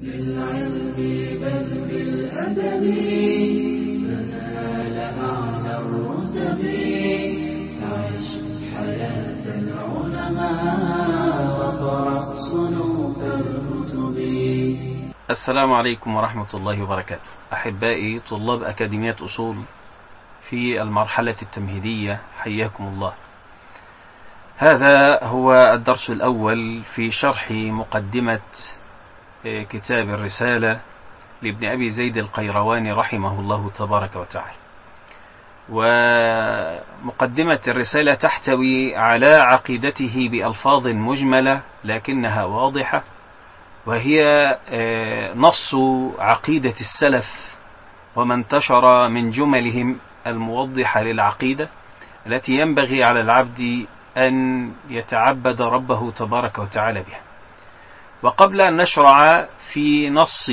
بالعلم بل بالأدب تنال أعلى الرتب. عش حياة العلماء وقرأ صنوف الكتب. السلام عليكم ورحمة الله وبركاته. أحبائي طلاب أكاديمية أصول في المرحلة التمهيدية، حياكم الله. هذا هو الدرس الأول في شرح مقدمة كتاب الرسالة لابن أبي زيد القيرواني رحمه الله تبارك وتعالى. ومقدمة الرسالة تحتوي على عقيدته بألفاظ مجملة لكنها واضحة، وهي نص عقيدة السلف وما انتشر من جملهم الموضحة للعقيدة التي ينبغي على العبد أن يتعبد ربه تبارك وتعالى بها. وقبل أن نشرع في نص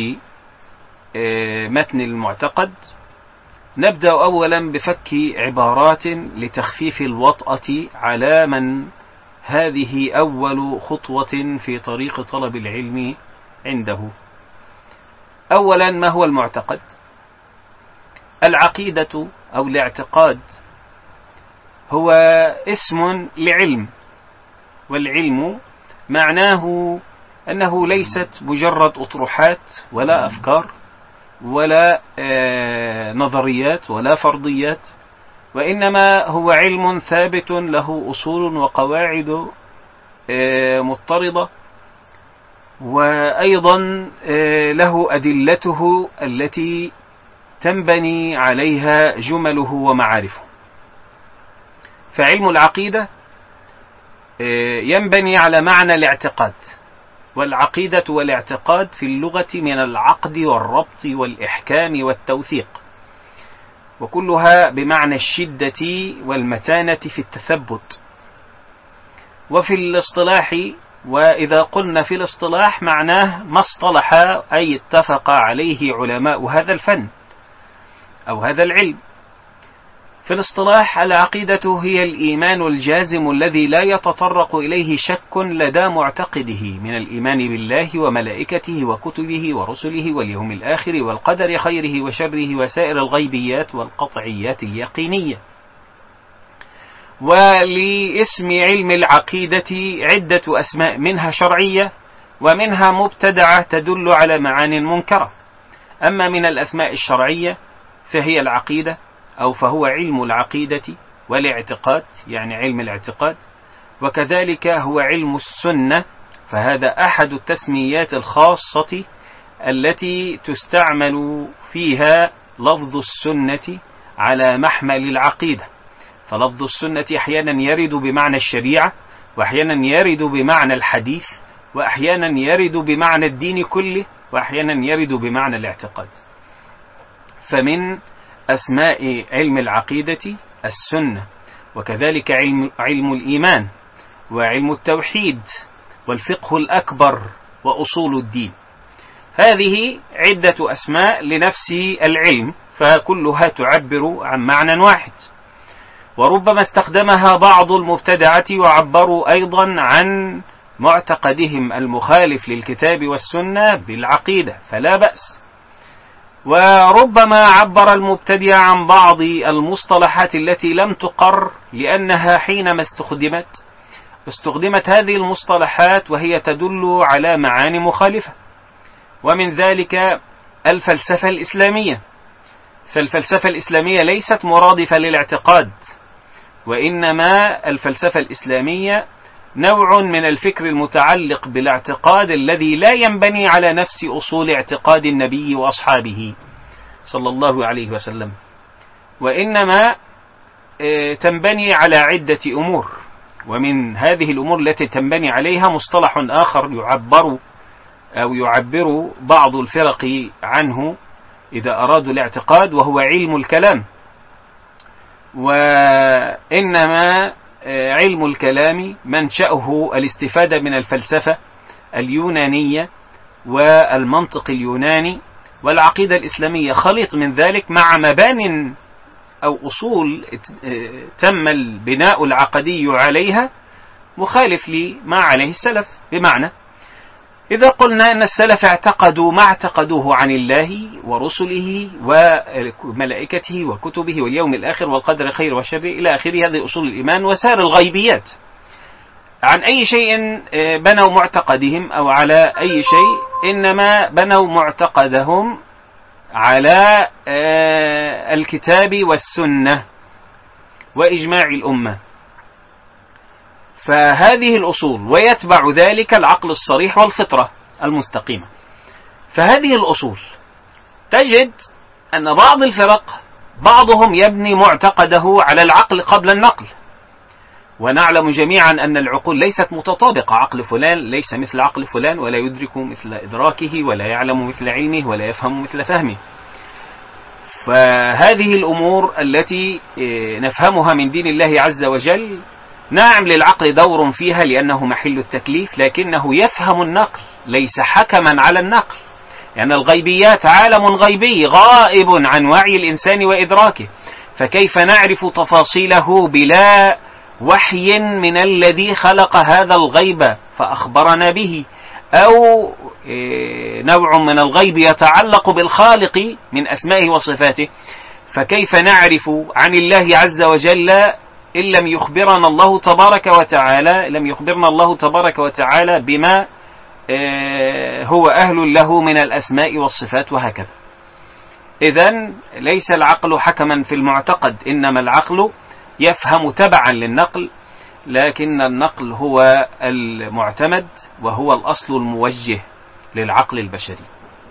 متن المعتقد، نبدأ أولا بفك عبارات لتخفيف الوطأة على من هذه أول خطوة في طريق طلب العلم عنده. أولا، ما هو المعتقد؟ العقيدة أو الاعتقاد هو اسم لعلم، والعلم معناه أنه ليست مجرد أطروحات ولا أفكار ولا نظريات ولا فرضيات، وإنما هو علم ثابت له أصول وقواعد مضطردة، وأيضا له أدلته التي تنبني عليها جمله ومعارفه. فعلم العقيدة ينبني على معنى الاعتقاد، والعقيدة والاعتقاد في اللغة من العقد والربط والإحكام والتوثيق، وكلها بمعنى الشدة والمتانة في التثبت. وفي الاصطلاح، وإذا قلنا في الاصطلاح معناه ما اصطلح أي اتفق عليه علماء هذا الفن أو هذا العلم. في الاصطلاح العقيدة هي الإيمان الجازم الذي لا يتطرق إليه شك لدى معتقده من الإيمان بالله وملائكته وكتبه ورسله واليوم الآخر والقدر خيره وشره وسائر الغيبيات والقطعيات اليقينية. ولاسم علم العقيدة عدة أسماء، منها شرعية ومنها مبتدعة تدل على معان منكرة. أما من الأسماء الشرعية فهي العقيدة أو فهو علم العقيدة والاعتقاد، يعني علم الاعتقاد، وكذلك هو علم السنة، فهذا أحد التسميات الخاصة التي تستعمل فيها لفظ السنة على محمل العقيدة. فلفظ السنة أحيانا يرد بمعنى الشريعة، وأحيانا يرد بمعنى الحديث، وأحيانا يرد بمعنى الدين كله، وأحيانا يرد بمعنى الاعتقاد. فمن أسماء علم العقيدة السنة، وكذلك علم الإيمان وعلم التوحيد والفقه الأكبر وأصول الدين. هذه عدة أسماء لنفس العلم، فكلها تعبر عن معنى واحد. وربما استخدمها بعض المبتدعة وعبروا أيضا عن معتقدهم المخالف للكتاب والسنة بالعقيدة، فلا بأس. وربما عبر المبتدع عن بعض المصطلحات التي لم تقر، لأنها حينما استخدمت هذه المصطلحات وهي تدل على معاني مخالفة. ومن ذلك الفلسفة الإسلامية. فالفلسفة الإسلامية ليست مرادفة للاعتقاد، وإنما الفلسفة الإسلامية نوع من الفكر المتعلق بالاعتقاد الذي لا ينبني على نفس أصول اعتقاد النبي وأصحابه صلى الله عليه وسلم، وإنما تنبني على عدة أمور. ومن هذه الأمور التي تنبني عليها مصطلح آخر يعبر بعض الفرق عنه إذا أرادوا الاعتقاد، وهو علم الكلام. وإنما علم الكلام منشأه الاستفادة من الفلسفة اليونانية والمنطق اليوناني، والعقيدة الإسلامية خليط من ذلك مع مبان أو أصول تم البناء العقدي عليها مخالف لما عليه السلف. بمعنى إذا قلنا أن السلف اعتقدوا ما اعتقدوه عن الله ورسله وملائكته وكتبه واليوم الآخر والقدر خير وشر إلى آخره، هذه أصول الإيمان وسائر الغيبيات، عن أي شيء بنوا معتقدهم أو على أي شيء، إنما بنوا معتقدهم على الكتاب والسنة وإجماع الأمة. فهذه الأصول، ويتبع ذلك العقل الصريح والفطرة المستقيمة. فهذه الأصول تجد أن بعض الفرق بعضهم يبني معتقده على العقل قبل النقل، ونعلم جميعا أن العقول ليست متطابقة، عقل فلان ليس مثل عقل فلان، ولا يدرك مثل إدراكه، ولا يعلم مثل علمه، ولا يفهم مثل فهمه. فهذه الأمور التي نفهمها من دين الله عز وجل، نعم للعقل دور فيها لأنه محل التكليف، لكنه يفهم النقل ليس حكما على النقل، لأن الغيبيات عالم غيبي غائب عن وعي الإنسان وإدراكه، فكيف نعرف تفاصيله بلا وحي من الذي خلق هذا الغيب فأخبرنا به، أو نوع من الغيب يتعلق بالخالق من أسمائه وصفاته، فكيف نعرف عن الله عز وجل إن لم يخبرنا الله تبارك وتعالى بما هو أهل له من الأسماء والصفات وهكذا. إذن ليس العقل حكما في المعتقد، إنما العقل يفهم تبعا للنقل، لكن النقل هو المعتمد وهو الأصل الموجه للعقل البشري.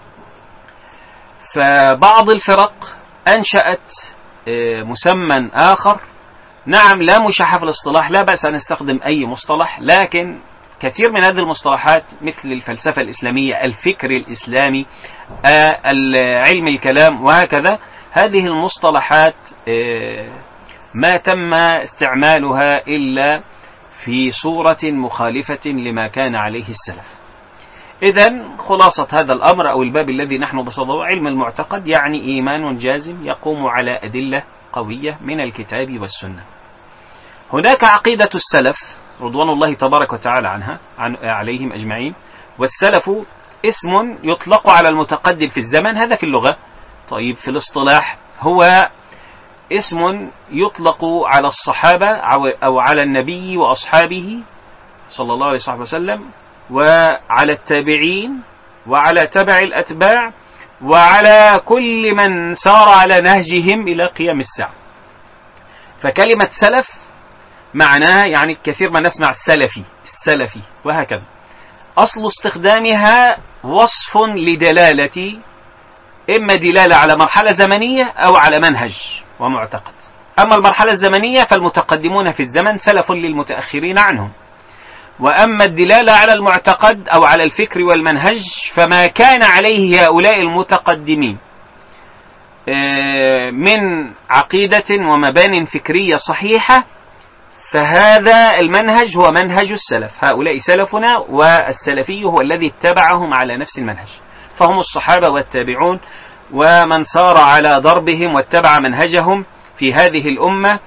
فبعض الفرق أنشأت مسمى آخر، نعم لا مشاحة في الاصطلاح، لا بأس أن نستخدم أي مصطلح، لكن كثير من هذه المصطلحات مثل الفلسفة الإسلامية، الفكر الإسلامي، علم الكلام وهكذا، هذه المصطلحات ما تم استعمالها إلا في صورة مخالفة لما كان عليه السلف. إذن خلاصة هذا الأمر أو الباب الذي نحن بصدده، علم المعتقد يعني إيمان جازم يقوم على أدلة قوية من الكتاب والسنة. هناك عقيدة السلف رضوان الله تبارك وتعالى عليهم أجمعين، والسلف اسم يطلق على المتقدم في الزمن، هذا في اللغة. طيب في الاصطلاح هو اسم يطلق على الصحابة أو على النبي وأصحابه صلى الله عليه وسلم، وعلى التابعين، وعلى تبع الأتباع، وعلى كل من سار على نهجهم إلى قيام الساعة. فكلمة سلف معناها يعني كثير ما نسمع السلفي وهكذا، أصل استخدامها وصف لدلالة، إما دلالة على مرحلة زمنية أو على منهج ومعتقد. أما المرحلة الزمنية فالمتقدمون في الزمن سلف للمتأخرين عنهم، وأما الدلالة على المعتقد أو على الفكر والمنهج فما كان عليه هؤلاء المتقدمين من عقيدة ومبان فكرية صحيحة، فهذا المنهج هو منهج السلف، هؤلاء سلفنا، والسلفي هو الذي اتبعهم على نفس المنهج، فهم الصحابة والتابعون ومن سار على ضربهم واتبع منهجهم في هذه الأمة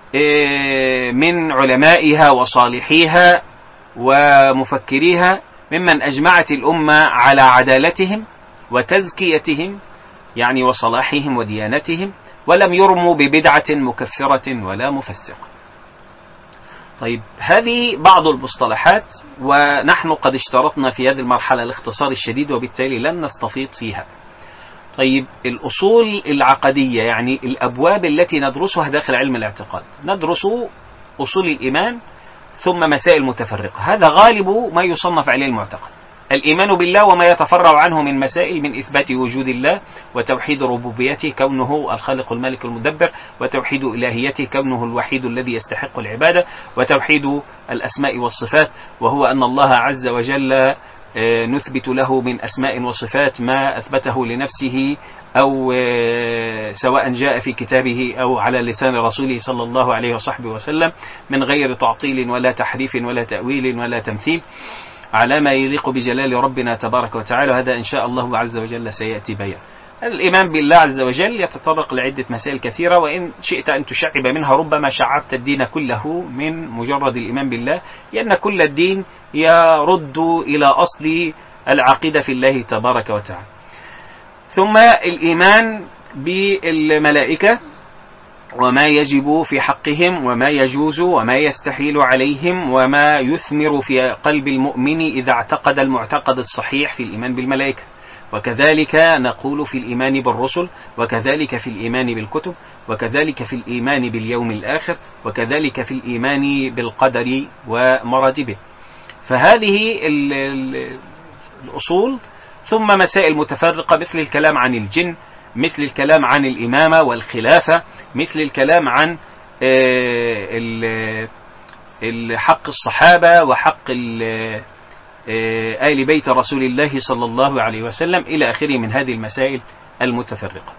من علمائها وصالحيها ومفكريها، ممن أجمعت الأمة على عدالتهم وتزكيتهم يعني وصلاحهم وديانتهم، ولم يرموا ببدعة مكفرة ولا مفسقة. طيب هذه بعض المصطلحات، ونحن قد اشترطنا في هذه المرحلة الاختصار الشديد، وبالتالي لن نستفيض فيها. طيب الأصول العقدية يعني الأبواب التي ندرسها داخل علم الاعتقاد، ندرس أصول الإيمان ثم مسائل متفرقة، هذا غالب ما يصنف عليه المعتقد. الإيمان بالله وما يتفرع عنه من مسائل، من إثبات وجود الله وتوحيد ربوبيته كونه الخالق المالك المدبر، وتوحيد إلهيته كونه الوحيد الذي يستحق العبادة، وتوحيد الأسماء والصفات وهو أن الله عز وجل نثبت له من أسماء وصفات ما أثبته لنفسه، أو سواء جاء في كتابه أو على لسان رسوله صلى الله عليه وصحبه وسلم، من غير تعطيل ولا تحريف ولا تأويل ولا تمثيل، على ما يليق بجلال ربنا تبارك وتعالى. وهذا إن شاء الله عز وجل سيأتي بيان. الإيمان بالله عز وجل يتطرق لعدة مسائل كثيرة، وإن شئت أن تشعب منها ربما شعبت الدين كله من مجرد الإيمان بالله، لأن كل الدين يرد إلى أصل العقيدة في الله تبارك وتعالى. ثم الإيمان بالملائكة وما يجب في حقهم وما يجوز وما يستحيل عليهم وما يثمر في قلب المؤمن إذا اعتقد المعتقد الصحيح في الإيمان بالملائكة. وكذلك نقول في الإيمان بالرسل، وكذلك في الإيمان بالكتب، وكذلك في الإيمان باليوم الآخر، وكذلك في الإيمان بالقدر ومراتبه. فهذه الأصول. ثم مسائل متفرقة مثل الكلام عن الجن، مثل الكلام عن الإمامة والخلافة، مثل الكلام عن حق الصحابة وحق آل بيت رسول الله صلى الله عليه وسلم إلى آخره من هذه المسائل المتفرقة.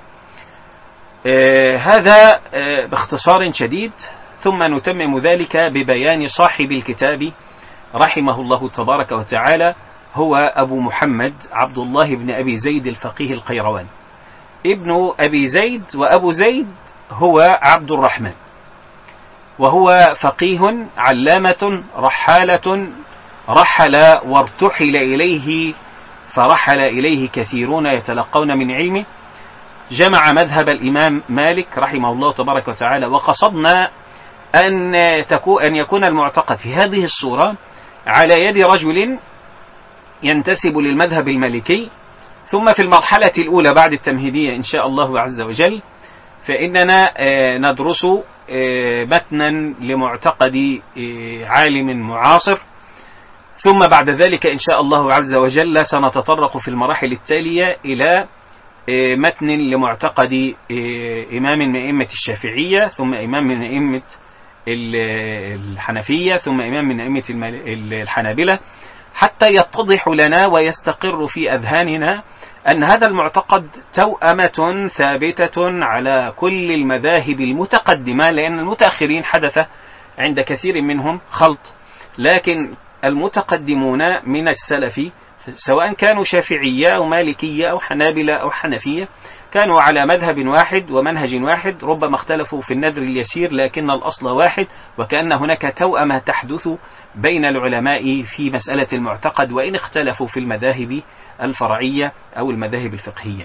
هذا باختصار شديد. ثم نتمم ذلك ببيان صاحب الكتاب رحمه الله تبارك وتعالى، هو أبو محمد عبد الله بن أبي زيد الفقيه القيرواني، ابن أبي زيد، وأبو زيد هو عبد الرحمن، وهو فقيه علامة رحالة، رحل وارتحل إليه، فرحل إليه كثيرون يتلقون من علمه. جمع مذهب الإمام مالك رحمه الله تبارك وتعالى. وقصدنا أن يكون المعتقد في هذه الصورة على يد رجل ينتسب للمذهب المالكي. ثم في المرحلة الأولى بعد التمهيدية إن شاء الله عز وجل فإننا ندرس متنا لمعتقد عالم معاصر. ثم بعد ذلك إن شاء الله عز وجل سنتطرق في المراحل التالية إلى متن لمعتقد إمام من أئمة الشافعية، ثم إمام من أئمة الحنفية، ثم إمام من أئمة الحنابلة، حتى يتضح لنا ويستقر في أذهاننا أن هذا المعتقد توأمة ثابتة على كل المذاهب المتقدمة، لأن المتأخرين حدث عند كثير منهم خلط، لكن المتقدمون من السلف سواء كانوا شافعية أو مالكية أو حنابلة أو حنفية كانوا على مذهب واحد ومنهج واحد، ربما اختلفوا في النذر اليسير لكن الأصل واحد، وكأن هناك توأمة تحدث بين العلماء في مسألة المعتقد وإن اختلفوا في المذاهب الفرعية أو المذاهب الفقهية.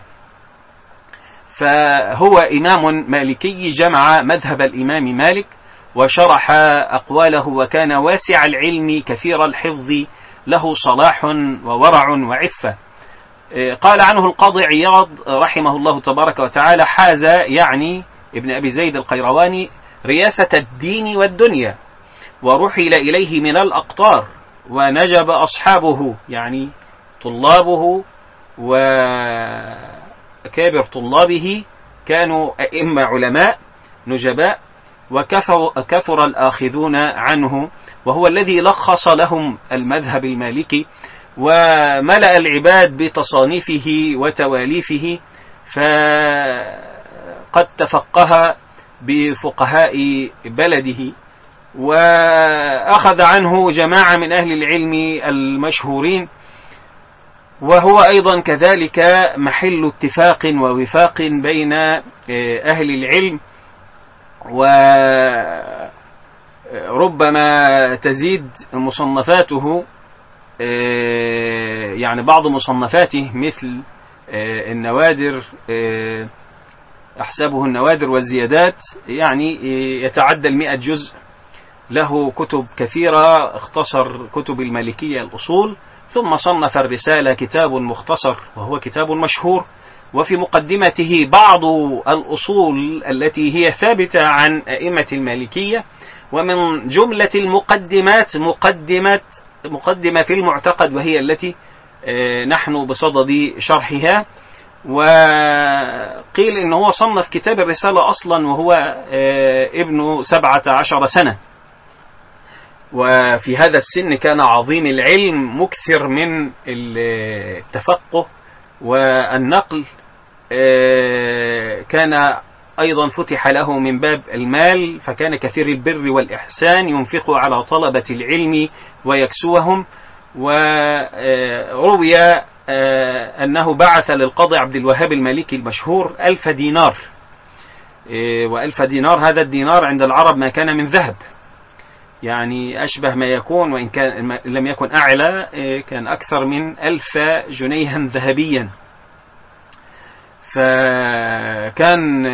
فهو إمام مالكي جمع مذهب الإمام مالك وشرح أقواله، وكان واسع العلم كثير الحفظ، له صلاح وورع وعفة. قال عنه القاضي عياض رحمه الله تبارك وتعالى: حاز، يعني ابن أبي زيد القيرواني، رياسة الدين والدنيا، ورحل إليه من الأقطار، ونجب أصحابه يعني طلابه وكابر طلابه كانوا أئمة علماء نجباء، وكثر الآخذون عنه، وهو الذي لخص لهم المذهب المالكي وملأ العباد بتصانيفه وتواليفه، فقد تفقه بفقهاء بلده وأخذ عنه جماعة من أهل العلم المشهورين، وهو أيضا كذلك محل اتفاق ووفاق بين أهل العلم، وربما تزيد مصنفاته، يعني بعض مصنفاته مثل النوادر، أحسبه النوادر والزيادات، يعني يتعدى 100 جزء، له كتب كثيرة، اختصر كتب المالكية الأصول، ثم صنف الرسالة كتاب مختصر وهو كتاب مشهور، وفي مقدمته بعض الأصول التي هي ثابتة عن أئمة المالكية، ومن جملة المقدمات مقدمة في المعتقد، وهي التي نحن بصدد شرحها. وقيل إنه هو صنف كتاب الرسالة أصلا وهو ابن 17 سنة، وفي هذا السن كان عظيم العلم مكثر من التفقه والنقل، كان أيضا فتح له من باب المال، فكان كثير البر والإحسان، ينفق على طلبة العلم ويكسوهم. وروي أنه بعث للقاضي عبد الوهاب المالكي المشهور 1000 دينار، و1000 دينار هذا الدينار عند العرب ما كان من ذهب، يعني أشبه ما يكون، وإن كان لم يكن أعلى، كان أكثر من 1000 جنيها ذهبيا. فكان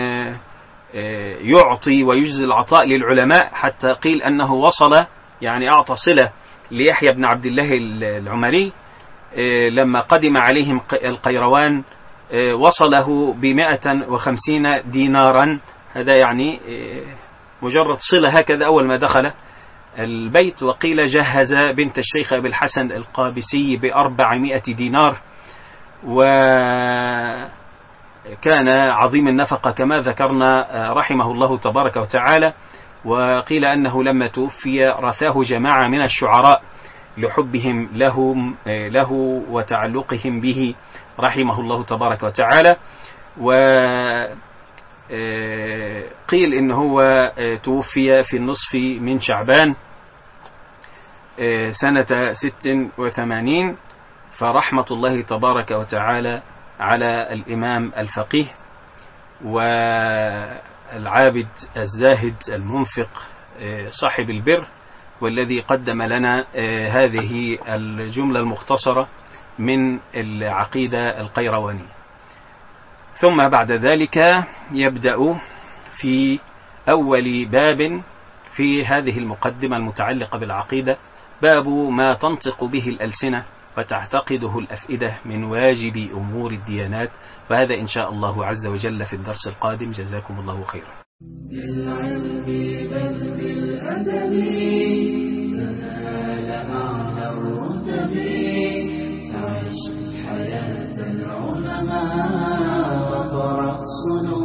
يعطي ويجزي العطاء للعلماء، حتى قيل أنه وصل، يعني أعطى صلة ليحيى بن عبد الله العمري لما قدم عليهم القيروان، وصله ب150 دينارا. هذا يعني مجرد صلة هكذا أول ما دخل البيت. وقيل جهز بنت الشيخ أبي الحسن القابسي ب400 دينار، وكان عظيم النفقة كما ذكرنا رحمه الله تبارك وتعالى. وقيل أنه لما توفي رثاه جماعة من الشعراء لحبهم له وتعلقهم به رحمه الله تبارك وتعالى. وقيل إنه هو توفي في النصف من شعبان سنة 86. فرحمة الله تبارك وتعالى على الإمام الفقيه والعابد الزاهد المنفق صاحب البر، والذي قدم لنا هذه الجملة المختصرة من العقيدة القيروانية. ثم بعد ذلك يبدأ في أول باب في هذه المقدمة المتعلقة بالعقيدة، باب ما تنطق به الألسنة وتعتقده الأفئدة من واجب أمور الديانات. وهذا إن شاء الله عز وجل في الدرس القادم. جزاكم الله خيرا. بالعلم بل بالأدب تنال أعلى الرتب، عش حياة العلماء وقرأ صنوع